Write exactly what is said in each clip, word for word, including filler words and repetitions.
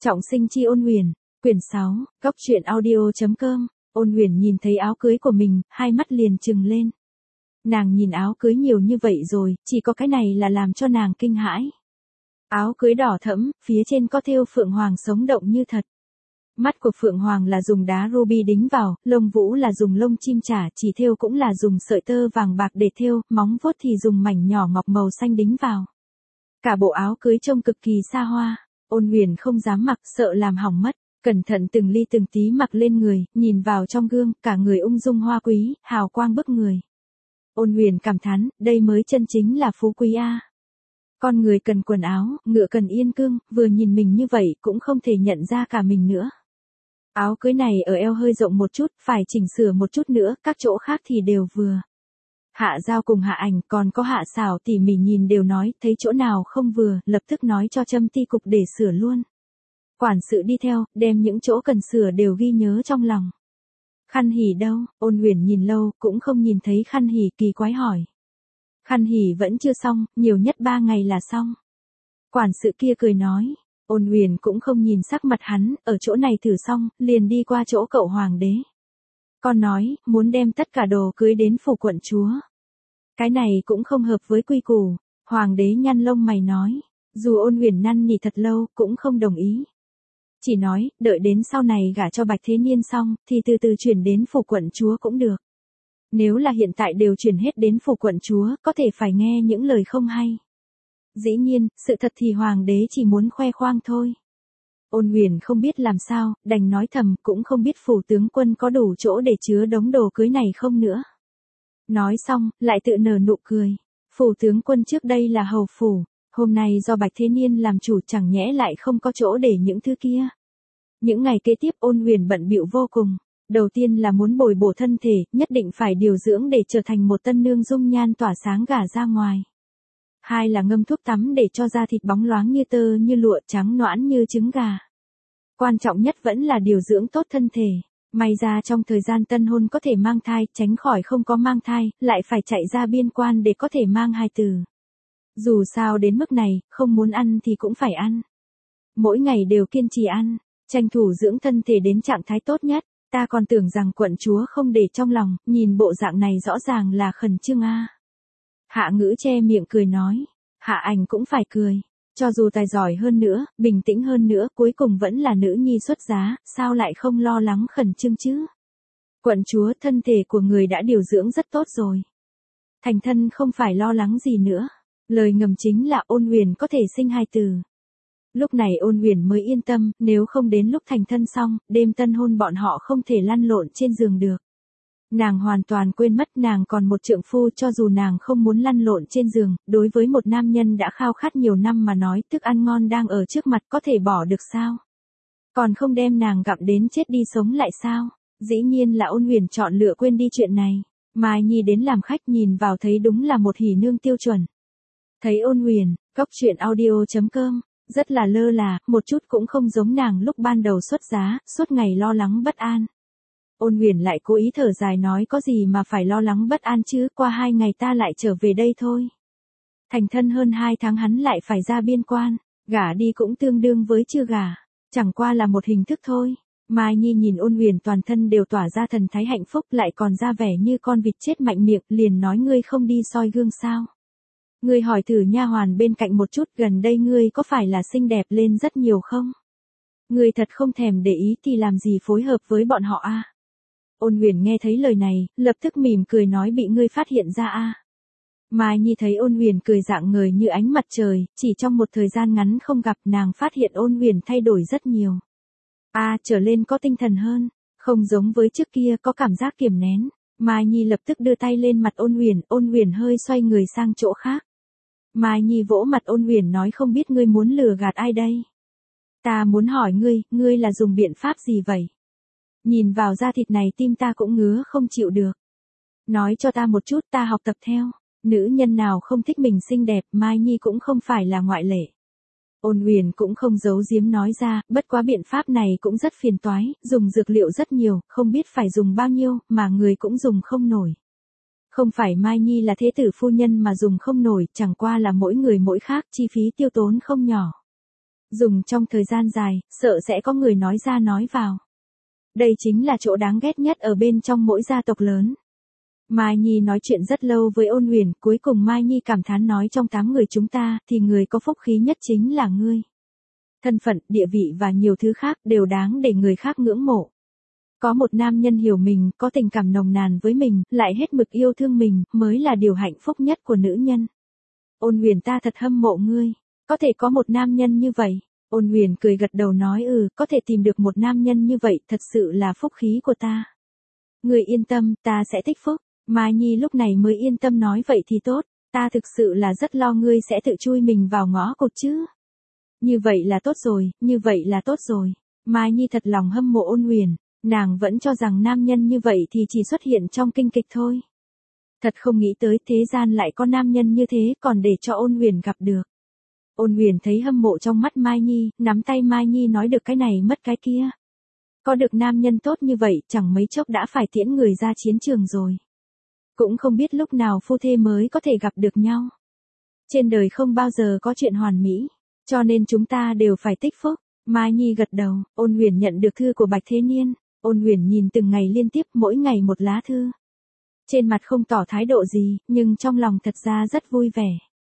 Trọng sinh chi Ôn Huyền, quyển sáu, góc truyện audio chấm com. Ôn Huyền nhìn thấy áo cưới của mình, hai mắt liền trừng lên. Nàng nhìn áo cưới nhiều như vậy rồi, chỉ có cái này là làm cho nàng kinh hãi. Áo cưới đỏ thẫm, phía trên có thêu phượng hoàng sống động như thật. Mắt của phượng hoàng là dùng đá ruby đính vào, lông vũ là dùng lông chim trả, chỉ thêu cũng là dùng sợi tơ vàng bạc để thêu, móng vuốt thì dùng mảnh nhỏ ngọc màu xanh đính vào. Cả bộ áo cưới trông cực kỳ xa hoa. Ôn Huyền không dám mặc, sợ làm hỏng mất, cẩn thận từng ly từng tí mặc lên người, nhìn vào trong gương, cả người ung dung hoa quý, hào quang bức người. Ôn Huyền cảm thán, đây mới chân chính là phú quý a. Con người cần quần áo, ngựa cần yên cương, vừa nhìn mình như vậy cũng không thể nhận ra cả mình nữa. Áo cưới này ở eo hơi rộng một chút, phải chỉnh sửa một chút nữa, các chỗ khác thì đều vừa. Hạ Giao cùng Hạ Ảnh còn có Hạ Xảo tỉ mỉ nhìn đều nói, thấy chỗ nào không vừa, lập tức nói cho Trâm Ti cục để sửa luôn. Quản sự đi theo, đem những chỗ cần sửa đều ghi nhớ trong lòng. Khăn hỉ đâu? Ôn Huyền nhìn lâu, cũng không nhìn thấy khăn hỉ, kỳ quái hỏi. Khăn hỉ vẫn chưa xong, nhiều nhất ba ngày là xong. Quản sự kia cười nói. Ôn Huyền cũng không nhìn sắc mặt hắn, ở chỗ này thử xong, liền đi qua chỗ cậu hoàng đế. Con nói, muốn đem tất cả đồ cưới đến phủ quận chúa. Cái này cũng không hợp với quy củ. Hoàng đế nhăn lông mày nói. Dù Ôn Huyền năn nỉ thật lâu, cũng không đồng ý. Chỉ nói, đợi đến sau này gả cho Bạch Thế Niên xong, thì từ từ chuyển đến phủ quận chúa cũng được. Nếu là hiện tại đều chuyển hết đến phủ quận chúa, có thể phải nghe những lời không hay. Dĩ nhiên, sự thật thì hoàng đế chỉ muốn khoe khoang thôi. Ôn Huyền không biết làm sao, đành nói thầm, cũng không biết phủ tướng quân có đủ chỗ để chứa đống đồ cưới này không nữa. Nói xong, lại tự nở nụ cười. Phủ tướng quân trước đây là hầu phủ, hôm nay do Bạch Thế Niên làm chủ chẳng nhẽ lại không có chỗ để những thứ kia. Những ngày kế tiếp Ôn Huyền bận bịu vô cùng. Đầu tiên là muốn bồi bổ thân thể, nhất định phải điều dưỡng để trở thành một tân nương dung nhan tỏa sáng gả ra ngoài. Hai là ngâm thuốc tắm để cho da thịt bóng loáng như tơ như lụa, trắng nõn như trứng gà. Quan trọng nhất vẫn là điều dưỡng tốt thân thể. May ra trong thời gian tân hôn có thể mang thai, tránh khỏi không có mang thai, lại phải chạy ra biên quan để có thể mang hài tử. Dù sao đến mức này, không muốn ăn thì cũng phải ăn. Mỗi ngày đều kiên trì ăn, tranh thủ dưỡng thân thể đến trạng thái tốt nhất. Ta còn tưởng rằng quận chúa không để trong lòng, nhìn bộ dạng này rõ ràng là khẩn trương a. Hạ Ngữ che miệng cười nói, Hạ Ảnh cũng phải cười, cho dù tài giỏi hơn nữa, bình tĩnh hơn nữa, cuối cùng vẫn là nữ nhi xuất giá, sao lại không lo lắng khẩn trương chứ? Quận chúa, thân thể của người đã điều dưỡng rất tốt rồi. Thành thân không phải lo lắng gì nữa, lời ngầm chính là Ôn Huyền có thể sinh hài tử. Lúc này Ôn Huyền mới yên tâm, nếu không đến lúc thành thân xong, đêm tân hôn bọn họ không thể lăn lộn trên giường được. Nàng hoàn toàn quên mất nàng còn một trượng phu, cho dù nàng không muốn lăn lộn trên giường, đối với một nam nhân đã khao khát nhiều năm mà nói thức ăn ngon đang ở trước mặt có thể bỏ được sao? Còn không đem nàng gặm đến chết đi sống lại sao? Dĩ nhiên là Ôn Huyền chọn lựa quên đi chuyện này. Mai Nhi đến làm khách nhìn vào thấy đúng là một hỉ nương tiêu chuẩn. Thấy Ôn Huyền, góc truyện audio chấm com. Rất là lơ là, một chút cũng không giống nàng lúc ban đầu xuất giá, suốt ngày lo lắng bất an. Ôn Huyền lại cố ý thở dài nói có gì mà phải lo lắng bất an chứ, qua hai ngày ta lại trở về đây thôi. Thành thân hơn hai tháng hắn lại phải ra biên quan, gả đi cũng tương đương với chưa gả, chẳng qua là một hình thức thôi. Mai Nhi nhìn Ôn Huyền toàn thân đều tỏa ra thần thái hạnh phúc, lại còn ra vẻ như con vịt chết mạnh miệng, liền nói ngươi không đi soi gương sao? Ngươi hỏi thử nha hoàn bên cạnh một chút, gần đây ngươi có phải là xinh đẹp lên rất nhiều không? Ngươi thật không thèm để ý thì làm gì phối hợp với bọn họ a? Ôn Huyền nghe thấy lời này, lập tức mỉm cười nói bị ngươi phát hiện ra a. Mai Nhi thấy Ôn Huyền cười dạng người như ánh mặt trời, chỉ trong một thời gian ngắn không gặp nàng phát hiện Ôn Huyền thay đổi rất nhiều. A, trở lên có tinh thần hơn, không giống với trước kia có cảm giác kiềm nén. Mai Nhi lập tức đưa tay lên mặt Ôn Huyền, Ôn Huyền hơi xoay người sang chỗ khác. Mai Nhi vỗ mặt Ôn Huyền nói không biết ngươi muốn lừa gạt ai đây? Ta muốn hỏi ngươi, ngươi là dùng biện pháp gì vậy? Nhìn vào da thịt này tim ta cũng ngứa không chịu được. Nói cho ta một chút ta học tập theo. Nữ nhân nào không thích mình xinh đẹp, Mai Nhi cũng không phải là ngoại lệ. Ôn Huyền cũng không giấu giếm nói ra, bất quá biện pháp này cũng rất phiền toái, dùng dược liệu rất nhiều, không biết phải dùng bao nhiêu, mà người cũng dùng không nổi. Không phải Mai Nhi là thế tử phu nhân mà dùng không nổi, chẳng qua là mỗi người mỗi khác, chi phí tiêu tốn không nhỏ. Dùng trong thời gian dài, sợ sẽ có người nói ra nói vào. Đây chính là chỗ đáng ghét nhất ở bên trong mỗi gia tộc lớn. Mai Nhi nói chuyện rất lâu với Ôn Huyền, cuối cùng Mai Nhi cảm thán nói trong tám người chúng ta, thì người có phúc khí nhất chính là ngươi. Thân phận, địa vị và nhiều thứ khác đều đáng để người khác ngưỡng mộ. Có một nam nhân hiểu mình, có tình cảm nồng nàn với mình, lại hết mực yêu thương mình, mới là điều hạnh phúc nhất của nữ nhân. Ôn Huyền ta thật hâm mộ ngươi, có thể có một nam nhân như vậy. Ôn Huyền cười gật đầu nói ừ, có thể tìm được một nam nhân như vậy, thật sự là phúc khí của ta. Ngươi yên tâm, ta sẽ tích phúc. Mai Nhi lúc này mới yên tâm nói vậy thì tốt, ta thực sự là rất lo ngươi sẽ tự chui mình vào ngõ cụt chứ. Như vậy là tốt rồi, như vậy là tốt rồi. Mai Nhi thật lòng hâm mộ Ôn Huyền, nàng vẫn cho rằng nam nhân như vậy thì chỉ xuất hiện trong kinh kịch thôi. Thật không nghĩ tới thế gian lại có nam nhân như thế còn để cho Ôn Huyền gặp được. Ôn Huyền thấy hâm mộ trong mắt Mai Nhi, nắm tay Mai Nhi nói được cái này mất cái kia. Có được nam nhân tốt như vậy chẳng mấy chốc đã phải tiễn người ra chiến trường rồi. Cũng không biết lúc nào phu thê mới có thể gặp được nhau. Trên đời không bao giờ có chuyện hoàn mỹ, cho nên chúng ta đều phải tích phúc. Mai Nhi gật đầu, Ôn Huyền nhận được thư của Bạch Thế Niên. Ôn Huyền nhìn từng ngày liên tiếp mỗi ngày một lá thư. Trên mặt không tỏ thái độ gì, nhưng trong lòng thật ra rất vui vẻ.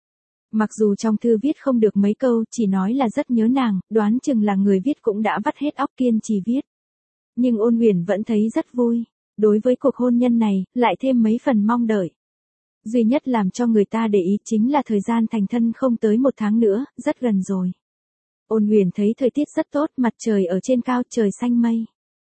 Mặc dù trong thư viết không được mấy câu, chỉ nói là rất nhớ nàng, đoán chừng là người viết cũng đã vắt hết óc kiên trì viết. Nhưng Ôn Huyền vẫn thấy rất vui. Đối với cuộc hôn nhân này, lại thêm mấy phần mong đợi. Duy nhất làm cho người ta để ý chính là thời gian thành thân không tới một tháng nữa, rất gần rồi. Ôn Huyền thấy thời tiết rất tốt, mặt trời ở trên cao, trời xanh mây.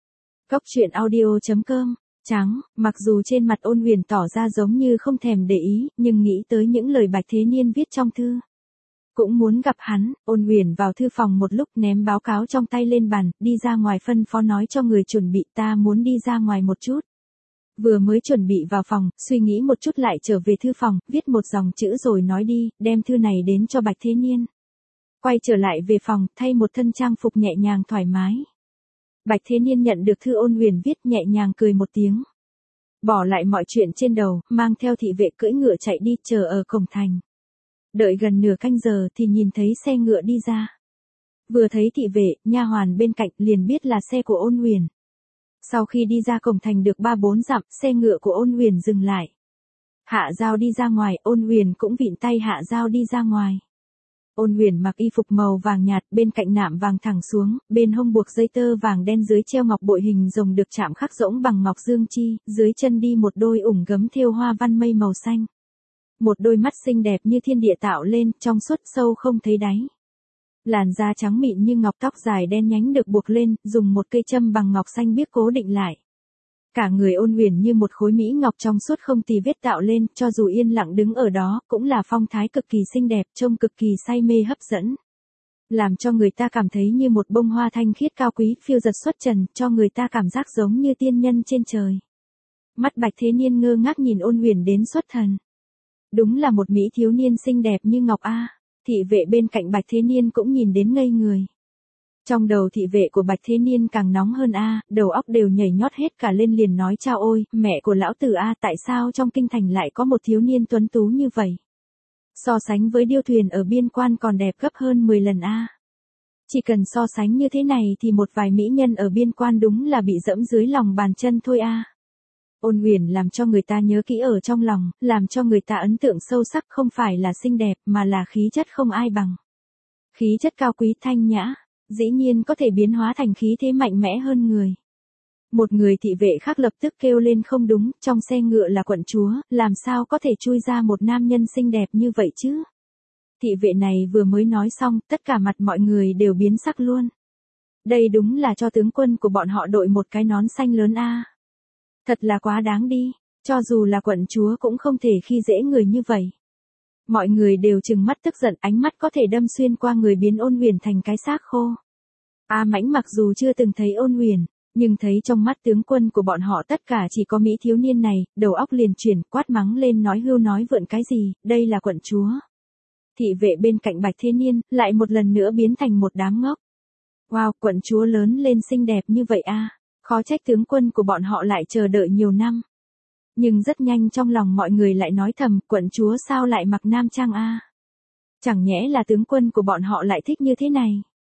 Cốc truyện audio chấm com, trắng, mặc dù trên mặt Ôn Huyền tỏ ra giống như không thèm để ý, nhưng nghĩ tới những lời Bạch Thế Niên viết trong thư. Cũng muốn gặp hắn, Ôn Huyền vào thư phòng một lúc ném báo cáo trong tay lên bàn, đi ra ngoài phân phó nói cho người chuẩn bị ta muốn đi ra ngoài một chút. Vừa mới chuẩn bị vào phòng, suy nghĩ một chút lại trở về thư phòng, viết một dòng chữ rồi nói đi, đem thư này đến cho Bạch Thế Niên. Quay trở lại về phòng, thay một thân trang phục nhẹ nhàng thoải mái. Bạch Thế Niên nhận được thư Ôn Huyền viết nhẹ nhàng cười một tiếng. Bỏ lại mọi chuyện trên đầu, mang theo thị vệ cưỡi ngựa chạy đi chờ ở cổng thành. Đợi gần nửa canh giờ thì nhìn thấy xe ngựa đi ra. Vừa thấy thị vệ, nha hoàn bên cạnh liền biết là xe của Ôn Huyền. Sau khi đi ra cổng thành được ba bốn dặm, xe ngựa của Ôn Huyền dừng lại. Hạ Giao đi ra ngoài, Ôn Huyền cũng vịn tay Hạ Giao đi ra ngoài. Ôn Huyền mặc y phục màu vàng nhạt, bên cạnh nạm vàng thẳng xuống, bên hông buộc dây tơ vàng đen dưới treo ngọc bội hình rồng được chạm khắc rỗng bằng ngọc dương chi, dưới chân đi một đôi ủng gấm thêu hoa văn mây màu xanh. Một đôi mắt xinh đẹp như thiên địa tạo lên, trong suốt sâu không thấy đáy. Làn da trắng mịn như ngọc, tóc dài đen nhánh được buộc lên, dùng một cây châm bằng ngọc xanh biếc cố định lại. Cả người Ôn Huyền như một khối mỹ ngọc trong suốt không tì vết tạo lên, cho dù yên lặng đứng ở đó, cũng là phong thái cực kỳ xinh đẹp, trông cực kỳ say mê hấp dẫn. Làm cho người ta cảm thấy như một bông hoa thanh khiết cao quý, phiêu giật xuất trần, cho người ta cảm giác giống như tiên nhân trên trời. Mắt Bạch Thế Niên ngơ ngác nhìn Ôn Huyền đến xuất thần. Đúng là một mỹ thiếu niên xinh đẹp như ngọc a. Thị vệ bên cạnh Bạch Thế Niên cũng nhìn đến ngây người. Trong đầu thị vệ của Bạch Thế Niên càng nóng hơn a, đầu óc đều nhảy nhót hết cả lên liền nói chao ôi, mẹ của lão tử a, tại sao trong kinh thành lại có một thiếu niên tuấn tú như vậy? So sánh với điêu thuyền ở biên quan còn đẹp gấp hơn mười lần a. Chỉ cần so sánh như thế này thì một vài mỹ nhân ở biên quan đúng là bị dẫm dưới lòng bàn chân thôi a. Ôn Huyền làm cho người ta nhớ kỹ ở trong lòng, làm cho người ta ấn tượng sâu sắc không phải là xinh đẹp mà là khí chất không ai bằng. Khí chất cao quý thanh nhã, dĩ nhiên có thể biến hóa thành khí thế mạnh mẽ hơn người. Một người thị vệ khác lập tức kêu lên không đúng, trong xe ngựa là quận chúa, làm sao có thể chui ra một nam nhân xinh đẹp như vậy chứ? Thị vệ này vừa mới nói xong, tất cả mặt mọi người đều biến sắc luôn. Đây đúng là cho tướng quân của bọn họ đội một cái nón xanh lớn a. Thật là quá đáng đi, cho dù là quận chúa cũng không thể khi dễ người như vậy. Mọi người đều trừng mắt tức giận, ánh mắt có thể đâm xuyên qua người biến Ôn Huyền thành cái xác khô. A Mãnh mặc dù chưa từng thấy Ôn Huyền, nhưng thấy trong mắt tướng quân của bọn họ tất cả chỉ có mỹ thiếu niên này, đầu óc liền chuyển, quát mắng lên nói hưu nói vượn cái gì, đây là quận chúa. Thị vệ bên cạnh Bạch Thế Niên, lại một lần nữa biến thành một đám ngốc. Wow, quận chúa lớn lên xinh đẹp như vậy a, khó trách tướng quân của bọn họ lại chờ đợi nhiều năm. Nhưng rất nhanh trong lòng mọi người lại nói thầm, quận chúa sao lại mặc nam trang a? Chẳng nhẽ là tướng quân của bọn họ lại thích như thế này?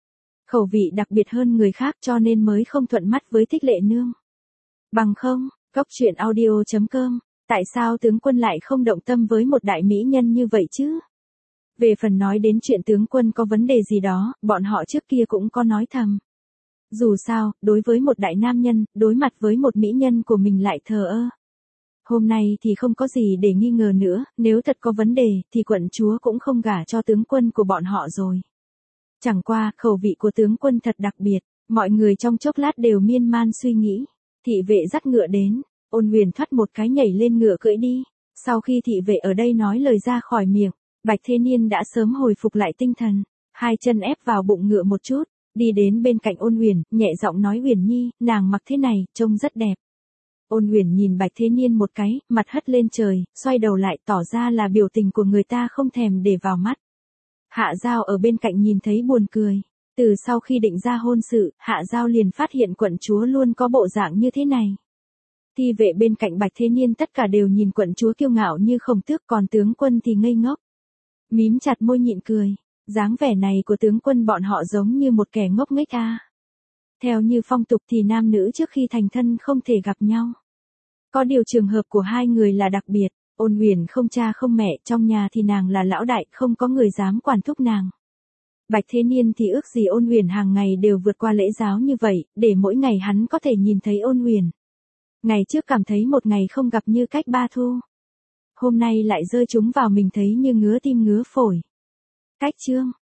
Khẩu vị đặc biệt hơn người khác cho nên mới không thuận mắt với Thích Lệ Nương. Bằng không, Cốc truyện audio chấm com, tại sao tướng quân lại không động tâm với một đại mỹ nhân như vậy chứ? Về phần nói đến chuyện tướng quân có vấn đề gì đó, bọn họ trước kia cũng có nói thầm. Dù sao, đối với một đại nam nhân, đối mặt với một mỹ nhân của mình lại thờ ơ. Hôm nay thì không có gì để nghi ngờ nữa, nếu thật có vấn đề, thì quận chúa cũng không gả cho tướng quân của bọn họ rồi. Chẳng qua, khẩu vị của tướng quân thật đặc biệt, mọi người trong chốc lát đều miên man suy nghĩ. Thị vệ dắt ngựa đến, Ôn Huyền thoắt một cái nhảy lên ngựa cưỡi đi. Sau khi thị vệ ở đây nói lời ra khỏi miệng, Bạch Thế Niên đã sớm hồi phục lại tinh thần, hai chân ép vào bụng ngựa một chút, đi đến bên cạnh Ôn Huyền, nhẹ giọng nói Huyền Nhi, nàng mặc thế này, trông rất đẹp. Ôn Huyền nhìn Bạch Thế Niên một cái, mặt hất lên trời, xoay đầu lại tỏ ra là biểu tình của người ta không thèm để vào mắt. Hạ Giao ở bên cạnh nhìn thấy buồn cười. Từ sau khi định ra hôn sự, Hạ Giao liền phát hiện quận chúa luôn có bộ dạng như thế này. Thi vệ bên cạnh Bạch Thế Niên tất cả đều nhìn quận chúa kiêu ngạo như khổng tước, còn tướng quân thì ngây ngốc. Mím chặt môi nhịn cười, dáng vẻ này của tướng quân bọn họ giống như một kẻ ngốc nghếch a. Theo như phong tục thì nam nữ trước khi thành thân không thể gặp nhau. Có điều trường hợp của hai người là đặc biệt, Ôn Huyền không cha không mẹ, trong nhà thì nàng là lão đại, không có người dám quản thúc nàng. Bạch Thế Niên thì ước gì Ôn Huyền hàng ngày đều vượt qua lễ giáo như vậy, để mỗi ngày hắn có thể nhìn thấy Ôn Huyền. Ngày trước cảm thấy một ngày không gặp như cách ba thu. Hôm nay lại rơi chúng vào mình thấy như ngứa tim ngứa phổi. Cách chương